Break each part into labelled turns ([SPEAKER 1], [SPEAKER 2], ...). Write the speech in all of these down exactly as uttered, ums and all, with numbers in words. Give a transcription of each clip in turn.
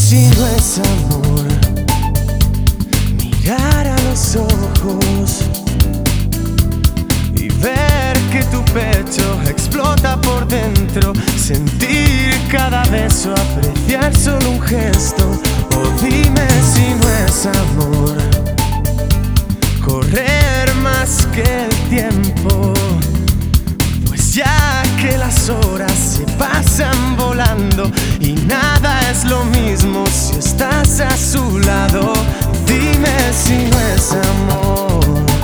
[SPEAKER 1] si no es amor mirar a los ojos y ver que tu pecho explota por dentro, sentir cada beso, apreciar solo un gesto? O dime si no es amor correr más que el tiempo, pues ya que las horas se pasan volando y nada es lo mismo si estás a su lado. Dime si no es amor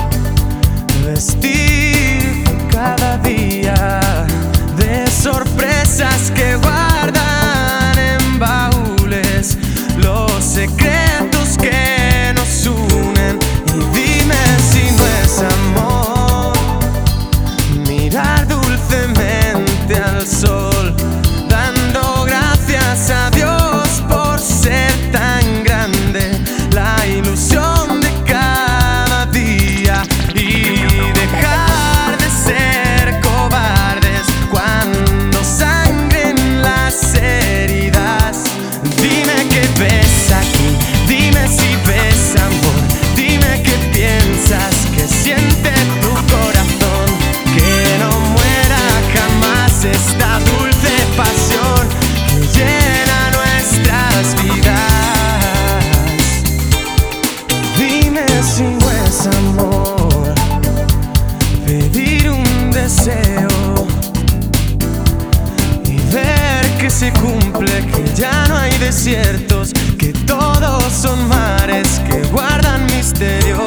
[SPEAKER 1] vestir cada día de sorpresas que guardan en baúles los secretos que nos unen. Y dime si no es amor mirar dulcemente al sol, dando gracias a Dios por ser tan grande la ilusión de cada día, y dejar de ser cobardes cuando sangren las heridas. Dime que ves aquí, dime si ves amor, dime que piensas, que siente tu corazón, que no muera jamás esta dulce pasión que llena nuestras vidas. Dime si no es amor pedir un deseo y ver que se cumple, que ya no hay desiertos, que todos son mares que guardan misterio.